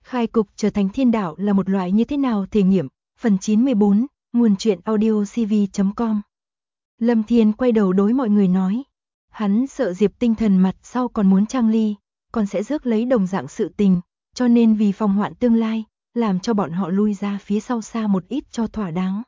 Khai cục trở thành thiên đạo là một loại như thế nào thể nghiệm, phần 94, nguồn truyện audio cv.com. Lâm Thiên quay đầu đối mọi người nói, hắn sợ Diệp Tinh Thần mặt sau còn muốn trang ly, còn sẽ rước lấy đồng dạng sự tình, cho nên vì phòng hoạn tương lai, làm cho bọn họ lui ra phía sau xa một ít cho thỏa đáng.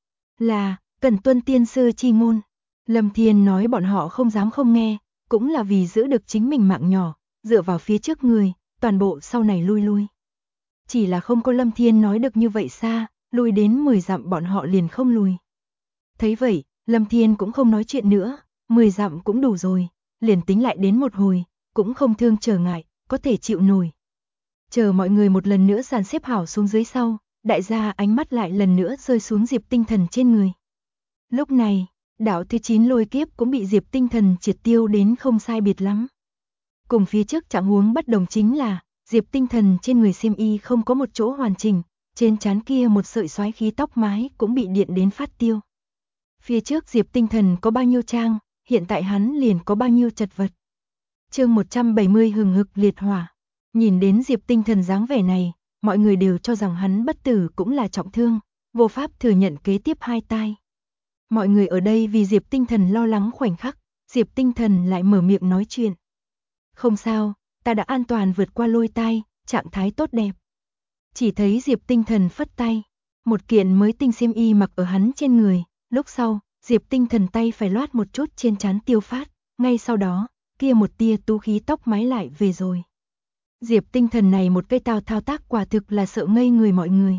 Là, cần tuân tiên sư chi ngôn. Lâm Thiên nói bọn họ không dám không nghe, cũng là vì giữ được chính mình mạng nhỏ, dựa vào phía trước người, toàn bộ sau này lui. Chỉ là không có Lâm Thiên nói được như vậy xa, lui đến 10 dặm bọn họ liền không lùi. Thấy vậy, Lâm Thiên cũng không nói chuyện nữa, 10 dặm cũng đủ rồi, liền tính lại đến một hồi, cũng không thương trở ngại, có thể chịu nổi. Chờ mọi người một lần nữa dàn xếp hảo xuống dưới sau, đại gia ánh mắt lại lần nữa rơi xuống Diệp Tinh Thần trên người. Lúc này, đạo thứ 9 lôi kiếp cũng bị Diệp Tinh Thần triệt tiêu đến không sai biệt lắm. Cùng phía trước trạng huống bất đồng chính là, Diệp Tinh Thần trên người xiêm y không có một chỗ hoàn chỉnh, trên trán kia một sợi xoáy khí tóc mái cũng bị điện đến phát tiêu. Phía trước Diệp Tinh Thần có bao nhiêu trang, hiện tại hắn liền có bao nhiêu chật vật. Chương 170 hừng hực liệt hỏa. Nhìn đến Diệp Tinh Thần dáng vẻ này, mọi người đều cho rằng hắn bất tử cũng là trọng thương, vô pháp thừa nhận kế tiếp hai tai. Mọi người ở đây vì Diệp Tinh Thần lo lắng khoảnh khắc, Diệp Tinh Thần lại mở miệng nói chuyện. Không sao, ta đã an toàn vượt qua lôi tai, trạng thái tốt đẹp. Chỉ thấy Diệp Tinh Thần phất tay, một kiện mới tinh xiêm y mặc ở hắn trên người, lúc sau, Diệp Tinh Thần tay phải loát một chút trên trán tiêu phát, ngay sau đó, kia một tia tú khí tóc mái lại về rồi. Diệp Tinh Thần này một cây thao tác quả thực là sợ ngây người mọi người.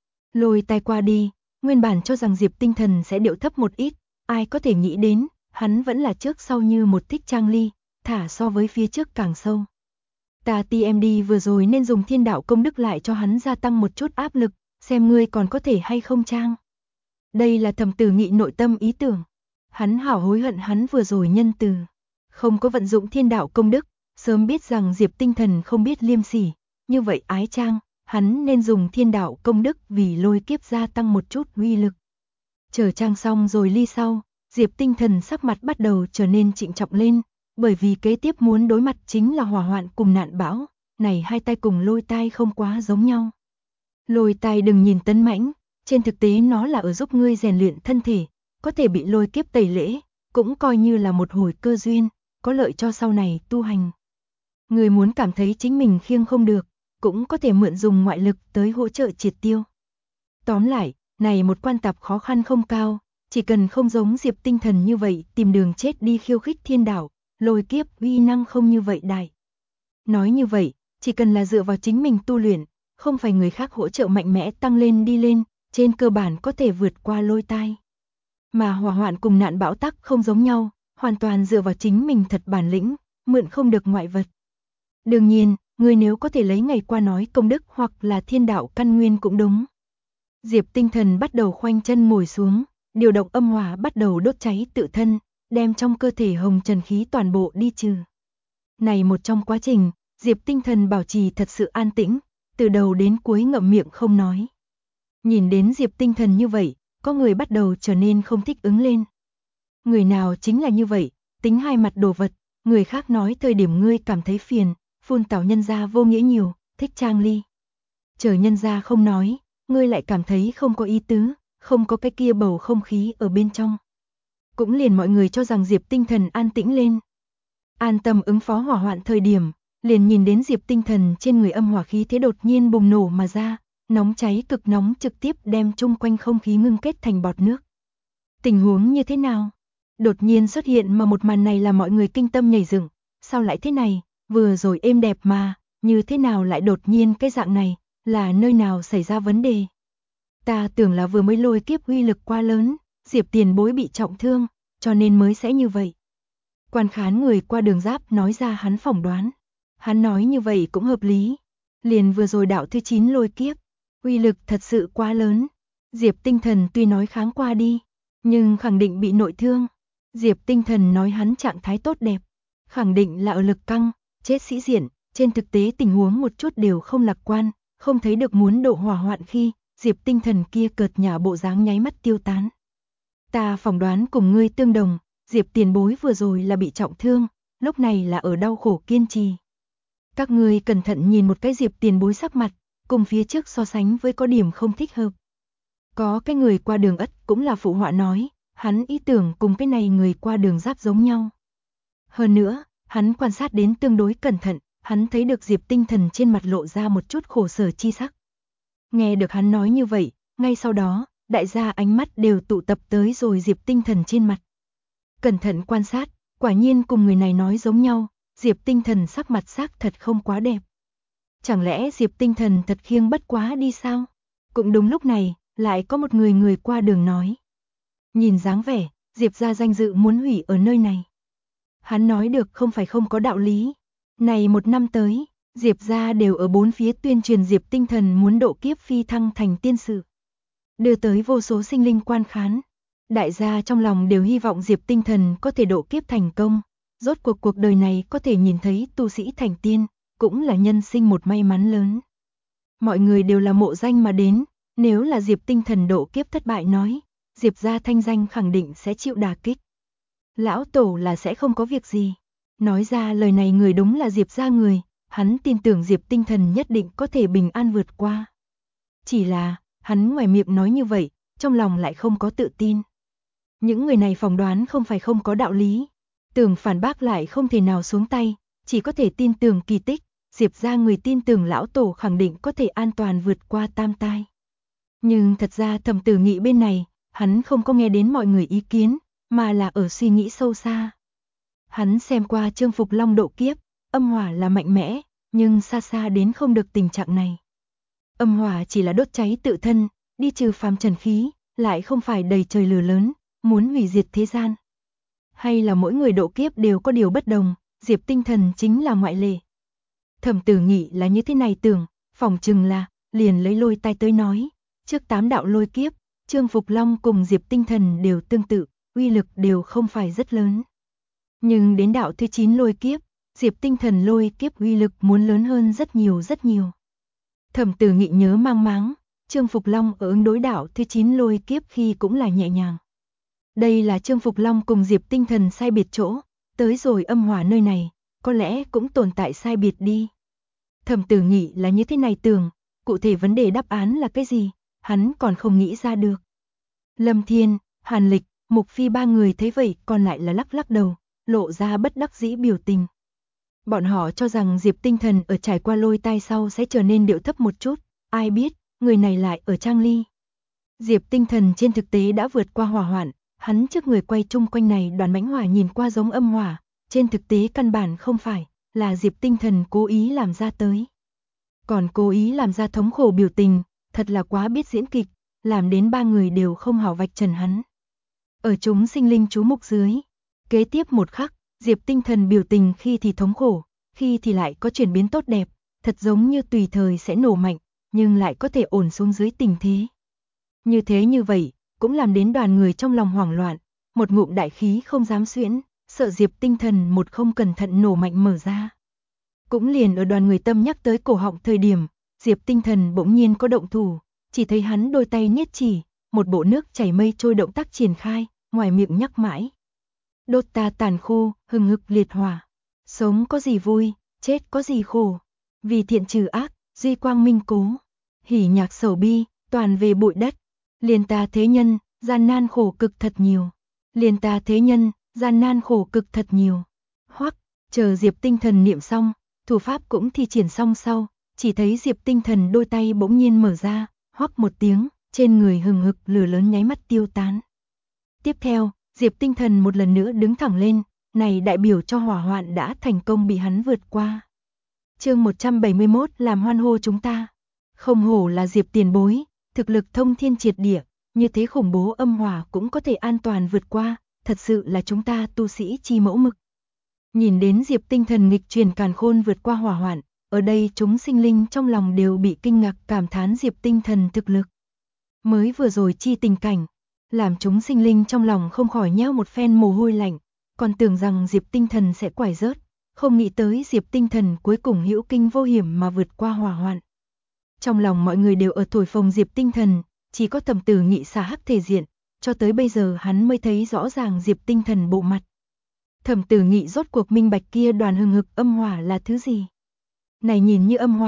Lôi tai qua đi, nguyên bản cho rằng Diệp Tinh Thần sẽ điệu thấp một ít, ai có thể nghĩ đến, hắn vẫn là trước sau như một thích trang ly, thả so với phía trước càng sâu. Ta TMD vừa rồi nên dùng thiên đạo công đức lại cho hắn gia tăng một chút áp lực, xem ngươi còn có thể hay không trang. Đây là Thẩm Tử Nghị nội tâm ý tưởng. Hắn hảo hối hận hắn vừa rồi nhân từ, không có vận dụng thiên đạo công đức, sớm biết rằng Diệp Tinh Thần không biết liêm sỉ, như vậy ái trang, hắn nên dùng thiên đạo công đức vì lôi kiếp gia tăng một chút uy lực. Chờ trang xong rồi ly sau, Diệp Tinh Thần sắc mặt bắt đầu trở nên trịnh trọng lên, bởi vì kế tiếp muốn đối mặt chính là hỏa hoạn cùng nạn bão, này hai tay cùng lôi tai không quá giống nhau. Lôi tai đừng nhìn tấn mãnh, trên thực tế nó là ở giúp ngươi rèn luyện thân thể, có thể bị lôi kiếp tẩy lễ, cũng coi như là một hồi cơ duyên, có lợi cho sau này tu hành. Người muốn cảm thấy chính mình khiêng không được, cũng có thể mượn dùng ngoại lực tới hỗ trợ triệt tiêu. Tóm lại, này một quan tạp khó khăn không cao, chỉ cần không giống Diệp Tinh Thần như vậy tìm đường chết đi khiêu khích thiên đạo, lôi kiếp uy năng không như vậy đại. Nói như vậy, chỉ cần là dựa vào chính mình tu luyện, không phải người khác hỗ trợ mạnh mẽ tăng lên đi lên, trên cơ bản có thể vượt qua lôi tai. Mà hỏa hoạn cùng nạn bão tắc không giống nhau, hoàn toàn dựa vào chính mình thật bản lĩnh, mượn không được ngoại vật. Đương nhiên, người nếu có thể lấy ngày qua nói công đức hoặc là thiên đạo căn nguyên cũng đúng. Diệp Tinh Thần bắt đầu khoanh chân ngồi xuống, điều động âm hỏa bắt đầu đốt cháy tự thân, đem trong cơ thể hồng trần khí toàn bộ đi trừ. Này một trong quá trình, Diệp Tinh Thần bảo trì thật sự an tĩnh, từ đầu đến cuối ngậm miệng không nói. Nhìn đến Diệp Tinh Thần như vậy, có người bắt đầu trở nên không thích ứng lên. Người nào chính là như vậy, tính hai mặt đồ vật, người khác nói thời điểm ngươi cảm thấy phiền, phun tảo nhân gia vô nghĩa nhiều, thích trang ly. Chờ nhân gia không nói, ngươi lại cảm thấy không có ý tứ, không có cái kia bầu không khí ở bên trong. Cũng liền mọi người cho rằng Diệp Tinh Thần an tĩnh lên. An tâm ứng phó hỏa hoạn thời điểm, liền nhìn đến Diệp Tinh Thần trên người âm hỏa khí thế đột nhiên bùng nổ mà ra, nóng cháy cực nóng trực tiếp đem chung quanh không khí ngưng kết thành bọt nước. Tình huống như thế nào? Đột nhiên xuất hiện mà một màn này là mọi người kinh tâm nhảy dựng, sao lại thế này, vừa rồi êm đẹp mà, như thế nào lại đột nhiên cái dạng này, là nơi nào xảy ra vấn đề? Ta tưởng là vừa mới lôi kiếp uy lực quá lớn, Diệp tiền bối bị trọng thương, cho nên mới sẽ như vậy. Quan khán người qua đường giáp nói ra hắn phỏng đoán. Hắn nói như vậy cũng hợp lý. Liền vừa rồi đạo thứ 9 lôi kiếp, uy lực thật sự quá lớn. Diệp Tinh Thần tuy nói kháng qua đi, nhưng khẳng định bị nội thương. Diệp Tinh Thần nói hắn trạng thái tốt đẹp, khẳng định là ở lực căng, chết sĩ diện, trên thực tế tình huống một chút đều không lạc quan, không thấy được muốn độ hỏa hoạn khi, Diệp Tinh Thần kia cợt nhả bộ dáng nháy mắt tiêu tán. Ta phỏng đoán cùng ngươi tương đồng, Diệp tiền bối vừa rồi là bị trọng thương, lúc này là ở đau khổ kiên trì. Các ngươi cẩn thận nhìn một cái Diệp tiền bối sắc mặt, cùng phía trước so sánh với có điểm không thích hợp. Có cái người qua đường ất cũng là phụ họa nói, hắn ý tưởng cùng cái này người qua đường giáp giống nhau. Hơn nữa, hắn quan sát đến tương đối cẩn thận, hắn thấy được Diệp Tinh Thần trên mặt lộ ra một chút khổ sở chi sắc. Nghe được hắn nói như vậy, ngay sau đó, đại gia ánh mắt đều tụ tập tới rồi Diệp Tinh Thần trên mặt. Cẩn thận quan sát, quả nhiên cùng người này nói giống nhau, Diệp Tinh Thần sắc mặt xác thật không quá đẹp. Chẳng lẽ Diệp Tinh Thần thật khiêng bất quá đi sao? Cũng đúng lúc này, lại có một người qua đường nói. Nhìn dáng vẻ, Diệp gia danh dự muốn hủy ở nơi này. Hắn nói được không phải không có đạo lý. Này một năm tới, Diệp gia đều ở bốn phía tuyên truyền Diệp Tinh Thần muốn độ kiếp phi thăng thành tiên sử. Đưa tới vô số sinh linh quan khán. Đại gia trong lòng đều hy vọng Diệp Tinh Thần có thể độ kiếp thành công. Rốt cuộc đời này có thể nhìn thấy tu sĩ thành tiên, cũng là nhân sinh một may mắn lớn. Mọi người đều là mộ danh mà đến, nếu là Diệp Tinh Thần độ kiếp thất bại nói, Diệp gia thanh danh khẳng định sẽ chịu đả kích. Lão tổ là sẽ không có việc gì. Nói ra lời này người đúng là Diệp gia người, hắn tin tưởng Diệp Tinh Thần nhất định có thể bình an vượt qua. Chỉ là, hắn ngoài miệng nói như vậy, trong lòng lại không có tự tin. Những người này phỏng đoán không phải không có đạo lý. Tưởng phản bác lại không thể nào xuống tay, chỉ có thể tin tưởng kỳ tích, Diệp gia người tin tưởng lão tổ khẳng định có thể an toàn vượt qua tam tai. Nhưng thật ra Thẩm Tử Nghị bên này, hắn không có nghe đến mọi người ý kiến, mà là ở suy nghĩ sâu xa. Hắn xem qua Trương Phục Long độ kiếp, âm hỏa là mạnh mẽ, nhưng xa xa đến không được tình trạng này. Âm hỏa chỉ là đốt cháy tự thân, đi trừ phàm trần khí, lại không phải đầy trời lửa lớn, muốn hủy diệt thế gian. Hay là mỗi người độ kiếp đều có điều bất đồng, Diệp Tinh Thần chính là ngoại lệ. Thẩm Tử Nghị là như thế này tưởng, phỏng chừng là, liền lấy lôi tai tới nói, trước 8 đạo lôi kiếp, Trương Phục Long cùng Diệp Tinh Thần đều tương tự, uy lực đều không phải rất lớn. Nhưng đến đạo thứ 9 lôi kiếp, Diệp Tinh Thần lôi kiếp uy lực muốn lớn hơn rất nhiều rất nhiều. Thẩm Tử Nghị nhớ mang máng, Trương Phục Long ở ứng đối đạo thứ 9 lôi kiếp khi cũng là nhẹ nhàng. Đây là Trương Phục Long cùng Diệp Tinh Thần sai biệt chỗ, tới rồi âm hỏa nơi này, có lẽ cũng tồn tại sai biệt đi. Thẩm Tử Nghị là như thế này tưởng, cụ thể vấn đề đáp án là cái gì, hắn còn không nghĩ ra được. Lâm Thiên, Hàn Lịch, Mục Phi ba người thấy vậy còn lại là lắc lắc đầu, lộ ra bất đắc dĩ biểu tình. Bọn họ cho rằng Diệp Tinh Thần ở trải qua lôi tai sau sẽ trở nên điệu thấp một chút, ai biết, người này lại ở trang ly. Diệp Tinh Thần trên thực tế đã vượt qua hỏa hoạn, hắn trước người quay chung quanh này đoàn mãnh hỏa nhìn qua giống âm hỏa, trên thực tế căn bản không phải, là Diệp Tinh Thần cố ý làm ra tới. Còn cố ý làm ra thống khổ biểu tình, thật là quá biết diễn kịch, làm đến ba người đều không hảo vạch trần hắn. Ở chúng sinh linh chú mục dưới, kế tiếp một khắc, Diệp Tinh Thần biểu tình khi thì thống khổ, khi thì lại có chuyển biến tốt đẹp, thật giống như tùy thời sẽ nổ mạnh, nhưng lại có thể ổn xuống dưới tình thế. Như thế như vậy, cũng làm đến đoàn người trong lòng hoảng loạn, một ngụm đại khí không dám xuyễn, sợ Diệp Tinh Thần một không cẩn thận nổ mạnh mở ra. Cũng liền ở đoàn người tâm nhắc tới cổ họng thời điểm, Diệp Tinh Thần bỗng nhiên có động thủ, chỉ thấy hắn đôi tay niết chỉ, một bộ nước chảy mây trôi động tác triển khai, ngoài miệng nhắc mãi. Đốt ta tàn khô, hừng hực liệt hỏa. Sống có gì vui, chết có gì khổ. Vì thiện trừ ác, duy quang minh cố. Hỉ nhạc sầu bi, toàn về bụi đất. Liền ta thế nhân, gian nan khổ cực thật nhiều. Liền ta thế nhân, gian nan khổ cực thật nhiều. Hoắc, chờ Diệp Tinh Thần niệm xong, thủ pháp cũng thi triển xong sau, chỉ thấy Diệp Tinh Thần đôi tay bỗng nhiên mở ra, hoắc một tiếng, trên người hừng hực lửa lớn nháy mắt tiêu tán. Tiếp theo, Diệp Tinh Thần một lần nữa đứng thẳng lên, này đại biểu cho hỏa hoạn đã thành công bị hắn vượt qua. Chương 171 làm hoan hô chúng ta. Không hổ là Diệp tiền bối, thực lực thông thiên triệt địa, như thế khủng bố âm hỏa cũng có thể an toàn vượt qua, thật sự là chúng ta tu sĩ chi mẫu mực. Nhìn đến Diệp Tinh Thần nghịch truyền càn khôn vượt qua hỏa hoạn, ở đây chúng sinh linh trong lòng đều bị kinh ngạc cảm thán Diệp Tinh Thần thực lực. Mới vừa rồi chi tình cảnh, làm chúng sinh linh trong lòng không khỏi nheo một phen mồ hôi lạnh, còn tưởng rằng Diệp Tinh Thần sẽ quải rớt, không nghĩ tới Diệp Tinh Thần cuối cùng hữu kinh vô hiểm mà vượt qua hỏa hoạn. Trong lòng mọi người đều ở thổi phồng Diệp Tinh Thần, chỉ có Thẩm Tử Nghị xả hắc thể diện, cho tới bây giờ hắn mới thấy rõ ràng Diệp Tinh Thần bộ mặt. Thẩm Tử Nghị rốt cuộc minh bạch kia đoàn hừng hực âm hỏa là thứ gì. Này nhìn như âm hỏa,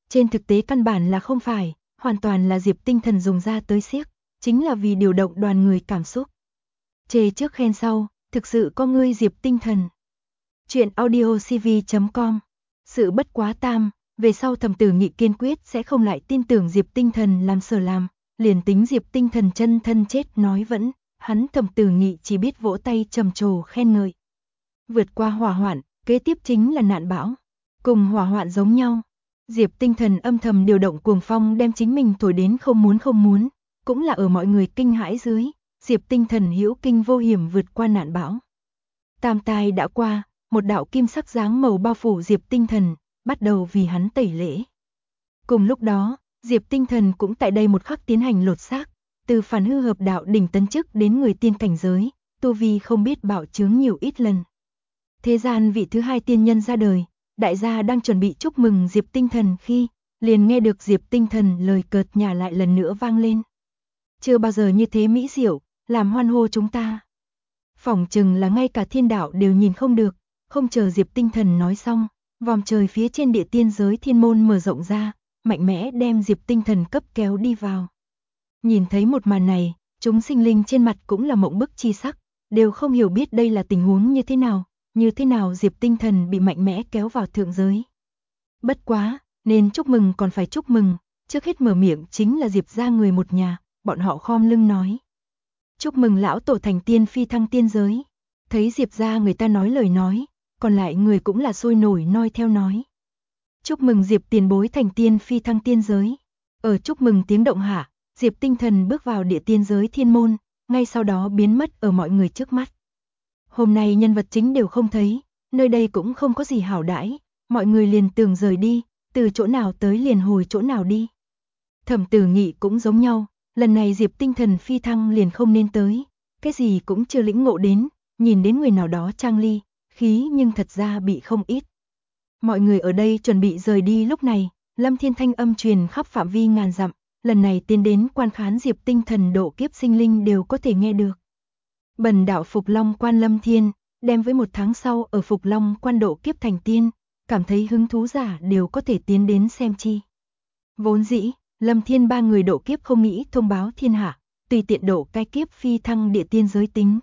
Trên thực tế căn bản là không phải, hoàn toàn là Diệp Tinh Thần dùng ra tới xiếc, chính là vì điều động đoàn người cảm xúc. Chê trước khen sau, thực sự có ngươi Diệp Tinh Thần. Chuyện audiocv.com. Sự bất quá tam, về sau Thẩm Tử Nghị kiên quyết sẽ không lại tin tưởng Diệp Tinh Thần làm sở làm, liền tính Diệp Tinh Thần chân thân chết nói vẫn, hắn Thẩm Tử Nghị chỉ biết vỗ tay trầm trồ khen ngợi. Vượt qua hỏa hoạn, kế tiếp chính là nạn bão. Cùng hỏa hoạn giống nhau, Diệp Tinh Thần âm thầm điều động cuồng phong đem chính mình thổi đến không muốn, cũng là ở mọi người kinh hãi dưới, Diệp Tinh Thần hữu kinh vô hiểm vượt qua nạn bão. Tam tai đã qua, một đạo kim sắc dáng màu bao phủ Diệp Tinh Thần, bắt đầu vì hắn tẩy lễ. Cùng lúc đó, Diệp Tinh Thần cũng tại đây một khắc tiến hành lột xác, từ phản hư hợp đạo đỉnh tấn chức đến người tiên cảnh giới, tu vi không biết bảo chướng nhiều ít lần. Thế gian vị thứ hai tiên nhân ra đời, đại gia đang chuẩn bị chúc mừng Diệp Tinh Thần khi, liền nghe được Diệp Tinh Thần lời cợt nhả lại lần nữa vang lên. Chưa bao giờ như thế mỹ diệu, làm hoan hô chúng ta. Phỏng chừng là ngay cả thiên đạo đều nhìn không được, không chờ Diệp Tinh Thần nói xong, vòm trời phía trên địa tiên giới thiên môn mở rộng ra, mạnh mẽ đem Diệp Tinh Thần cấp kéo đi vào. Nhìn thấy một màn này, chúng sinh linh trên mặt cũng là mộng bức chi sắc, đều không hiểu biết đây là tình huống như thế nào Diệp Tinh Thần bị mạnh mẽ kéo vào thượng giới. Bất quá, nên chúc mừng còn phải chúc mừng, trước hết mở miệng chính là Diệp gia người một nhà, bọn họ khom lưng nói. Chúc mừng lão tổ thành tiên phi thăng tiên giới. Thấy Diệp gia người ta nói lời nói, còn lại người cũng là sôi nổi noi theo nói. Chúc mừng Diệp tiền bối thành tiên phi thăng tiên giới. Ở chúc mừng tiếng động hạ, Diệp Tinh Thần bước vào địa tiên giới thiên môn, ngay sau đó biến mất ở mọi người trước mắt. Hôm nay nhân vật chính đều không thấy, nơi đây cũng không có gì hảo đãi, mọi người liền tưởng rời đi, từ chỗ nào tới liền hồi chỗ nào đi. Thẩm Tử Nghị cũng giống nhau, lần này Diệp Tinh Thần phi thăng liền không nên tới, cái gì cũng chưa lĩnh ngộ đến, nhìn đến người nào đó trang ly, khí nhưng thật ra bị không ít. Mọi người ở đây chuẩn bị rời đi lúc này, Lâm Thiên thanh âm truyền khắp phạm vi ngàn dặm, lần này tiến đến quan khán Diệp Tinh Thần độ kiếp sinh linh đều có thể nghe được. Bần đạo Phục Long Quan Lâm Thiên, đem với một tháng sau ở Phục Long Quan độ kiếp thành tiên, cảm thấy hứng thú giả đều có thể tiến đến xem chi. Vốn dĩ, Lâm Thiên ba người độ kiếp không nghĩ thông báo thiên hạ, tùy tiện độ cái kiếp phi thăng địa tiên giới tính.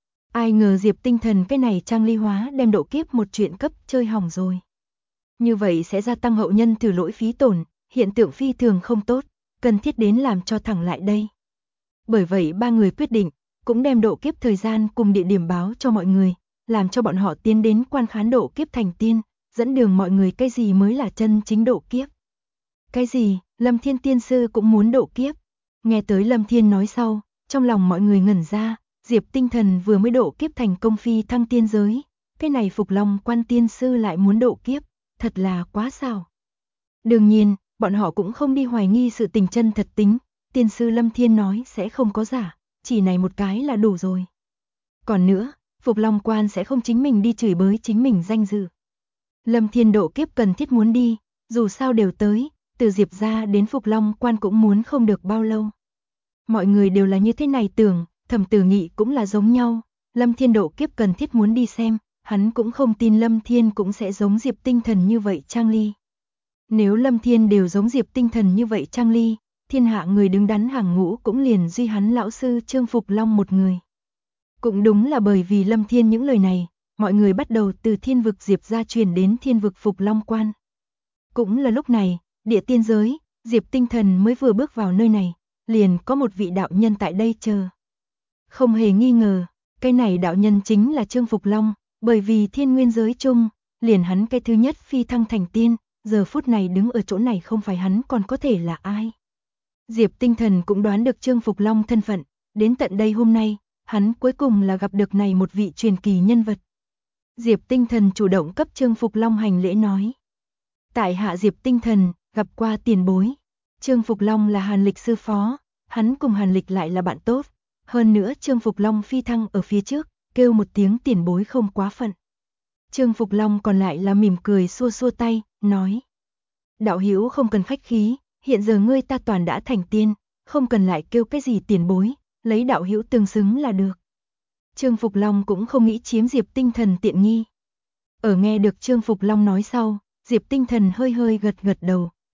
Ai ngờ Diệp Tinh Thần cái này trang ly hóa đem độ kiếp một chuyện cấp chơi hỏng rồi. Như vậy sẽ gia tăng hậu nhân thử lỗi phí tổn, hiện tượng phi thường không tốt, cần thiết đến làm cho thẳng lại đây. Bởi vậy ba người quyết định, cũng đem độ kiếp thời gian cùng địa điểm báo cho mọi người, làm cho bọn họ tiến đến quan khán độ kiếp thành tiên, dẫn đường mọi người cái gì mới là chân chính độ kiếp. Cái gì, Lâm Thiên tiên sư cũng muốn độ kiếp. Nghe tới Lâm Thiên nói sau, trong lòng mọi người ngẩn ra, Diệp Tinh Thần vừa mới độ kiếp thành công phi thăng tiên giới, cái này Phục Long Quan tiên sư lại muốn độ kiếp, thật là quá xảo. Đương nhiên, bọn họ cũng không đi hoài nghi sự tình chân thật tính, tiên sư Lâm Thiên nói sẽ không có giả, chỉ này một cái là đủ rồi. Còn nữa, Phục Long Quan sẽ không chính mình đi chửi bới chính mình danh dự. Lâm Thiên độ kiếp cần thiết muốn đi, dù sao đều tới, từ Diệp gia đến Phục Long Quan cũng muốn không được bao lâu. Mọi người đều là như thế này tưởng, Thẩm Tử Nghị cũng là giống nhau, Lâm Thiên độ kiếp cần thiết muốn đi xem, hắn cũng không tin Lâm Thiên cũng sẽ giống Diệp Tinh Thần như vậy trang ly. Nếu Lâm Thiên đều giống Diệp Tinh Thần như vậy trang ly, thiên hạ người đứng đắn hàng ngũ cũng liền duy hắn lão sư Trương Phục Long một người. Cũng đúng là bởi vì Lâm Thiên những lời này, mọi người bắt đầu từ thiên vực Diệp gia truyền đến thiên vực Phục Long Quan. Cũng là lúc này, địa tiên giới, Diệp Tinh Thần mới vừa bước vào nơi này, liền có một vị đạo nhân tại đây chờ. Không hề nghi ngờ, cái này đạo nhân chính là Trương Phục Long, bởi vì thiên nguyên giới chung, liền hắn cái thứ nhất phi thăng thành tiên, giờ phút này đứng ở chỗ này không phải hắn còn có thể là ai. Diệp Tinh Thần cũng đoán được Trương Phục Long thân phận, đến tận đây hôm nay, hắn cuối cùng là gặp được này một vị truyền kỳ nhân vật. Diệp Tinh Thần chủ động cấp Trương Phục Long hành lễ nói. Tại hạ Diệp Tinh Thần, gặp qua tiền bối. Trương Phục Long là Hàn Lịch sư phó, hắn cùng Hàn Lịch lại là bạn tốt. Hơn nữa Trương Phục Long phi thăng ở phía trước, kêu một tiếng tiền bối không quá phận. Trương Phục Long còn lại là mỉm cười xua xua tay, nói. Đạo hữu không cần khách khí, hiện giờ ngươi ta toàn đã thành tiên, không cần lại kêu cái gì tiền bối, lấy đạo hữu tương xứng là được. Trương Phục Long cũng không nghĩ chiếm Diệp Tinh Thần tiện nghi. Ở nghe được Trương Phục Long nói sau, Diệp Tinh Thần hơi hơi gật gật đầu,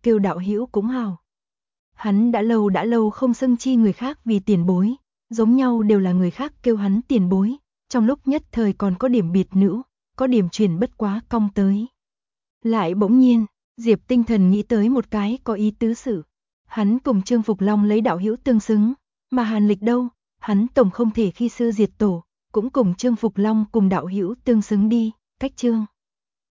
kêu đạo hữu cũng hào. Hắn đã lâu không xưng chi người khác vì tiền bối, giống nhau đều là người khác kêu hắn tiền bối, trong lúc nhất thời còn có điểm biệt nữ, có điểm truyền bất quá cong tới. Lại bỗng nhiên, Diệp Tinh Thần nghĩ tới một cái có ý tứ sự. Hắn cùng Trương Phục Long lấy đạo hữu tương xứng, mà Hàn Lịch đâu, hắn tổng không thể khi sư diệt tổ, cũng cùng Trương Phục Long cùng đạo hữu tương xứng đi, cách Trương